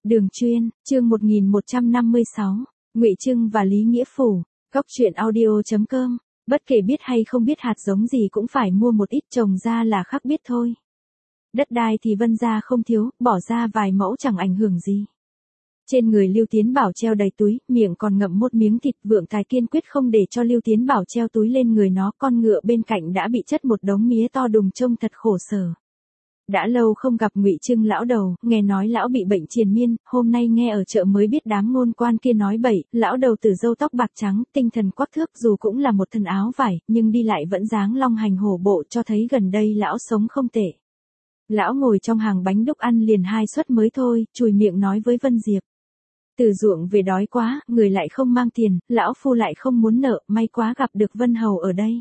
Đường chuyên, chương 1156, Ngụy Trưng và Lý Nghĩa Phủ, Góc truyện audio.com. Bất kể biết hay không biết hạt giống gì cũng phải mua một ít trồng ra là khác biết thôi. Đất đai thì Vân gia không thiếu, bỏ ra vài mẫu chẳng ảnh hưởng gì. Trên người Lưu Tiến Bảo treo đầy túi, miệng còn ngậm một miếng thịt. Vượng Tài kiên quyết không để cho Lưu Tiến Bảo treo túi lên người nó. Con ngựa bên cạnh đã bị chất một đống mía to đùng trông thật khổ sở. Đã lâu không gặp Ngụy Trưng lão đầu, nghe nói lão bị bệnh triền miên, hôm nay nghe ở chợ mới biết đám ngôn quan kia nói bậy. Lão đầu tử râu tóc bạc trắng, tinh thần quắc thước, dù cũng là một thân áo vải, nhưng đi lại vẫn dáng long hành hổ bộ, cho thấy gần đây lão sống không tệ. Lão ngồi trong hàng bánh đúc ăn liền 2 suất mới thôi, chùi miệng nói với Vân Diệp. Từ ruộng về đói quá, người lại không mang tiền, lão phu lại không muốn nợ, may quá gặp được Vân Hầu ở đây.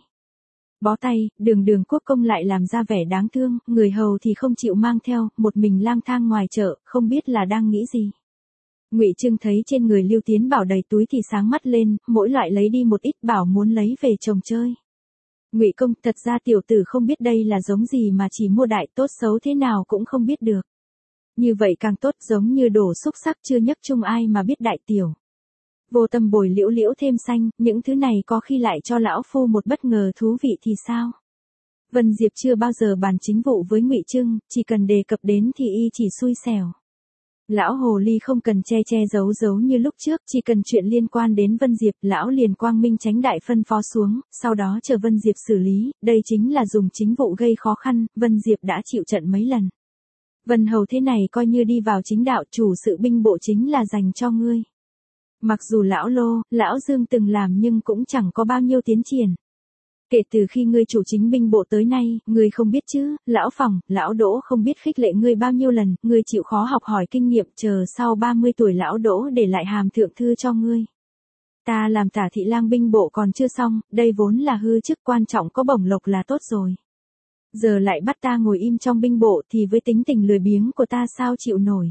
Bó tay, Đường Quốc công lại làm ra vẻ đáng thương, người hầu thì không chịu mang theo, một mình lang thang ngoài chợ, không biết là đang nghĩ gì. Ngụy Trưng thấy trên người Lưu Tiến Bảo đầy túi thì sáng mắt lên, mỗi loại lấy đi một ít, bảo muốn lấy về trồng chơi. Ngụy công, thật ra tiểu tử không biết đây là giống gì mà chỉ mua đại, tốt xấu thế nào cũng không biết được. Như vậy càng tốt, giống như đổ xúc sắc chưa nhấc chung ai mà biết đại tiểu. Vô tâm bồi liễu liễu thêm xanh, những thứ này có khi lại cho lão phu một bất ngờ thú vị thì sao? Vân Diệp chưa bao giờ bàn chính vụ với Ngụy Trưng, chỉ cần đề cập đến thì y chỉ xui xẻo. Lão hồ ly không cần che giấu như lúc trước, chỉ cần chuyện liên quan đến Vân Diệp, lão liền quang minh chánh đại phân phó xuống, sau đó chờ Vân Diệp xử lý, đây chính là dùng chính vụ gây khó khăn, Vân Diệp đã chịu trận mấy lần. Vân Hầu thế này coi như đi vào chính đạo, chủ sự binh bộ chính là dành cho ngươi. Mặc dù lão Lô, lão Dương từng làm nhưng cũng chẳng có bao nhiêu tiến triển. Kể từ khi ngươi chủ chính binh bộ tới nay, ngươi không biết chứ, lão Phòng, lão Đỗ không biết khích lệ ngươi bao nhiêu lần, ngươi chịu khó học hỏi kinh nghiệm, chờ sau 30 tuổi lão Đỗ để lại hàm thượng thư cho ngươi. Ta làm tả thị lang binh bộ còn chưa xong, đây vốn là hư chức, quan trọng có bổng lộc là tốt rồi. Giờ lại bắt ta ngồi im trong binh bộ thì với tính tình lười biếng của ta sao chịu nổi.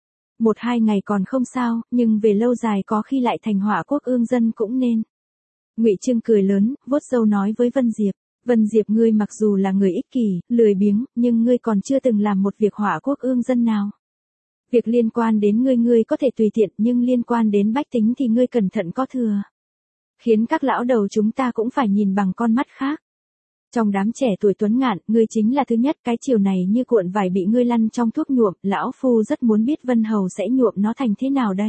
1-2 ngày còn không sao, nhưng về lâu dài có khi lại thành họa quốc ương dân cũng nên. Ngụy Trưng cười lớn, vuốt râu nói với Vân Diệp. Vân Diệp, ngươi mặc dù là người ích kỷ, lười biếng, nhưng ngươi còn chưa từng làm một việc họa quốc ương dân nào. Việc liên quan đến ngươi có thể tùy tiện, nhưng liên quan đến bách tính thì ngươi cẩn thận có thừa. Khiến các lão đầu chúng ta cũng phải nhìn bằng con mắt khác. Trong đám trẻ tuổi tuấn ngạn, ngươi chính là thứ nhất, cái chiều này như cuộn vải bị ngươi lăn trong thuốc nhuộm, lão phu rất muốn biết Vân Hầu sẽ nhuộm nó thành thế nào đây.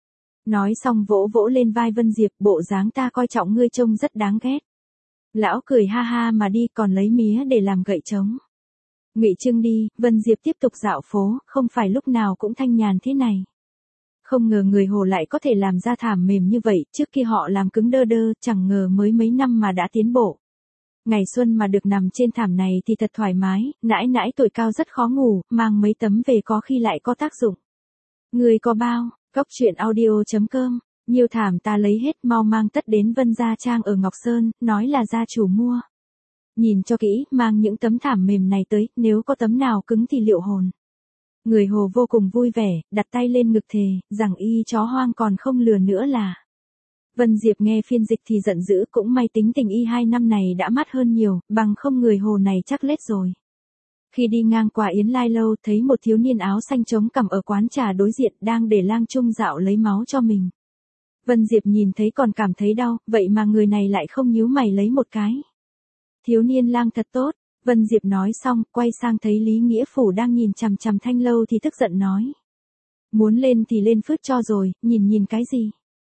Nói xong vỗ lên vai Vân Diệp, bộ dáng ta coi trọng ngươi trông rất đáng ghét. Lão cười ha ha mà đi, còn lấy mía để làm gậy trống. Ngụy Trưng đi, Vân Diệp tiếp tục dạo phố, không phải lúc nào cũng thanh nhàn thế này. Không ngờ người Hồ lại có thể làm ra thảm mềm như vậy, trước khi họ làm cứng đơ, chẳng ngờ mới mấy năm mà đã tiến bộ. Ngày xuân mà được nằm trên thảm này thì thật thoải mái, nãi tuổi cao rất khó ngủ, mang mấy tấm về có khi lại có tác dụng. Người có bao, Góc truyện audio.com, nhiều thảm ta lấy hết, mau mang tất đến Vân Gia Trang ở Ngọc Sơn, nói là gia chủ mua. Nhìn cho kỹ, mang những tấm thảm mềm này tới, nếu có tấm nào cứng thì liệu hồn. Người Hồ vô cùng vui vẻ, đặt tay lên ngực thề, rằng y chó hoang còn không lừa nữa là. Vân Diệp nghe phiên dịch thì giận dữ, cũng may tính tình y 2 năm này đã mát hơn nhiều, bằng không người Hồ này chắc lết rồi. Khi đi ngang qua Yến Lai Lâu, thấy một thiếu niên áo xanh chống cằm ở quán trà đối diện đang để lang trung dạo lấy máu cho mình. Vân Diệp nhìn thấy còn cảm thấy đau, vậy mà người này lại không nhíu mày lấy một cái. Thiếu niên lang thật tốt, Vân Diệp nói xong, quay sang thấy Lý Nghĩa Phủ đang nhìn chằm chằm thanh lâu thì tức giận nói. Muốn lên thì lên phứt cho rồi, nhìn cái gì?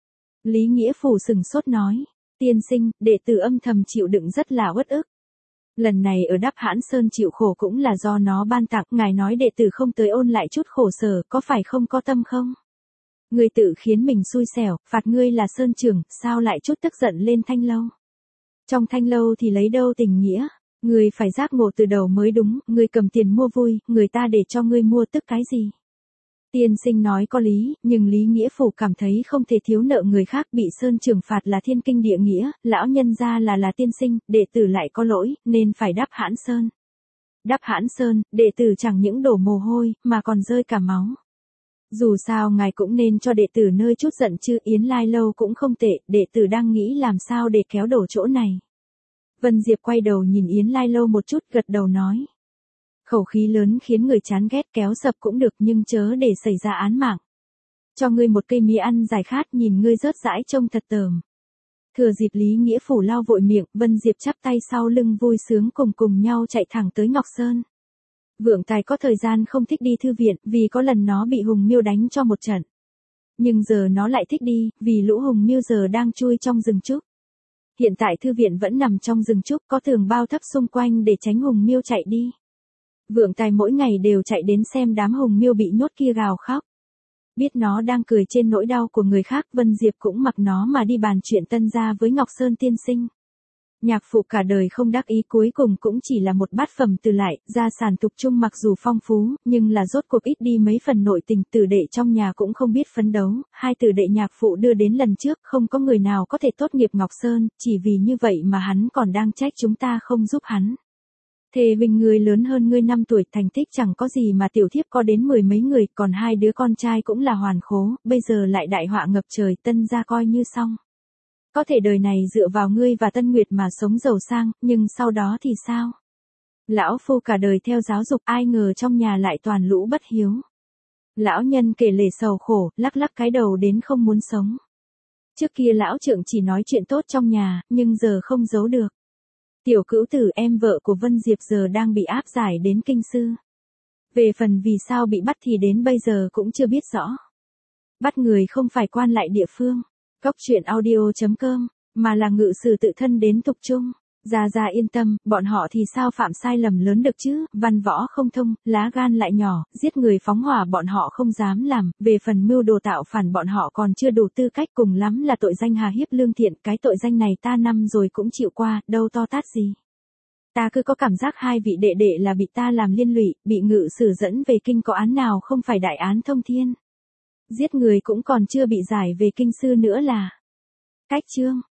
Lý Nghĩa Phủ sừng sốt nói, tiên sinh, đệ tử âm thầm chịu đựng rất là uất ức. Lần này ở Đắp Hãn Sơn chịu khổ cũng là do nó ban tặng, ngài nói đệ tử không tới ôn lại chút khổ sở, có phải không có tâm không? Ngươi tự khiến mình xui xẻo, phạt ngươi là sơn trưởng, sao lại chút tức giận lên thanh lâu? Trong thanh lâu thì lấy đâu tình nghĩa? Ngươi phải giác ngộ từ đầu mới đúng, ngươi cầm tiền mua vui, người ta để cho ngươi mua tức cái gì? Tiên sinh nói có lý, nhưng Lý Nghĩa Phủ cảm thấy không thể thiếu nợ người khác, bị sơn trưởng phạt là thiên kinh địa nghĩa, lão nhân ra là tiên sinh, đệ tử lại có lỗi, nên phải đắp Hãn Sơn. Đắp Hãn Sơn, đệ tử chẳng những đổ mồ hôi, mà còn rơi cả máu. Dù sao ngài cũng nên cho đệ tử nơi chút giận chứ, Yến Lai Lâu cũng không tệ, đệ tử đang nghĩ làm sao để kéo đổ chỗ này. Vân Diệp quay đầu nhìn Yến Lai Lâu một chút, gật đầu nói. Khẩu khí lớn khiến người chán ghét, kéo sập cũng được nhưng chớ để xảy ra án mạng. Cho ngươi một cây mía ăn giải khát, nhìn ngươi rớt rãi trông thật tởm. Thừa dịp Lý Nghĩa Phủ lau vội miệng, Vân Diệp chắp tay sau lưng vui sướng cùng nhau chạy thẳng tới Ngọc Sơn. Vượng Tài có thời gian không thích đi thư viện, vì có lần nó bị Hùng Miêu đánh cho một trận. Nhưng giờ nó lại thích đi, vì lũ Hùng Miêu giờ đang chui trong rừng trúc. Hiện tại thư viện vẫn nằm trong rừng trúc, có tường bao thấp xung quanh để tránh Hùng Miêu chạy đi. Vượng Tài mỗi ngày đều chạy đến xem đám Hùng Miêu bị nhốt kia gào khóc. Biết nó đang cười trên nỗi đau của người khác, Vân Diệp cũng mặc nó mà đi bàn chuyện tân gia với Ngọc Sơn tiên sinh. Nhạc phụ cả đời không đắc ý cuối cùng cũng chỉ là một bát phẩm từ lại, gia sản tục chung mặc dù phong phú, nhưng là rốt cuộc ít đi mấy phần nội tình, tử đệ trong nhà cũng không biết phấn đấu, hai tử đệ nhạc phụ đưa đến lần trước không có người nào có thể tốt nghiệp Ngọc Sơn, chỉ vì như vậy mà hắn còn đang trách chúng ta không giúp hắn. Thề Vinh người lớn hơn ngươi 5 tuổi, thành tích chẳng có gì mà tiểu thiếp có đến 10 mấy người, còn hai đứa con trai cũng là hoàn khố, bây giờ lại đại họa ngập trời, tân gia coi như xong. Có thể đời này dựa vào ngươi và Tân Nguyệt mà sống giàu sang, nhưng sau đó thì sao? Lão phu cả đời theo giáo dục, ai ngờ trong nhà lại toàn lũ bất hiếu. Lão nhân kể lể sầu khổ, lắc lắc cái đầu đến không muốn sống. Trước kia lão trượng chỉ nói chuyện tốt trong nhà, nhưng giờ không giấu được. Tiểu Cữu Tử, em vợ của Vân Diệp, giờ đang bị áp giải đến kinh sư. Về phần vì sao bị bắt thì đến bây giờ cũng chưa biết rõ. Bắt người không phải quan lại địa phương, Cốc Truyện Audio.com, mà là ngự sử tự thân đến Tục Trung. Gia yên tâm, bọn họ thì sao phạm sai lầm lớn được chứ, văn võ không thông, lá gan lại nhỏ, giết người phóng hỏa bọn họ không dám làm, về phần mưu đồ tạo phản bọn họ còn chưa đủ tư cách, cùng lắm là tội danh hà hiếp lương thiện, cái tội danh này ta năm rồi cũng chịu qua, đâu to tát gì. Ta cứ có cảm giác hai vị đệ đệ là bị ta làm liên lụy, bị ngự sử dẫn về kinh, có án nào không phải đại án thông thiên. Giết người cũng còn chưa bị giải về kinh sư nữa là. Cách chương.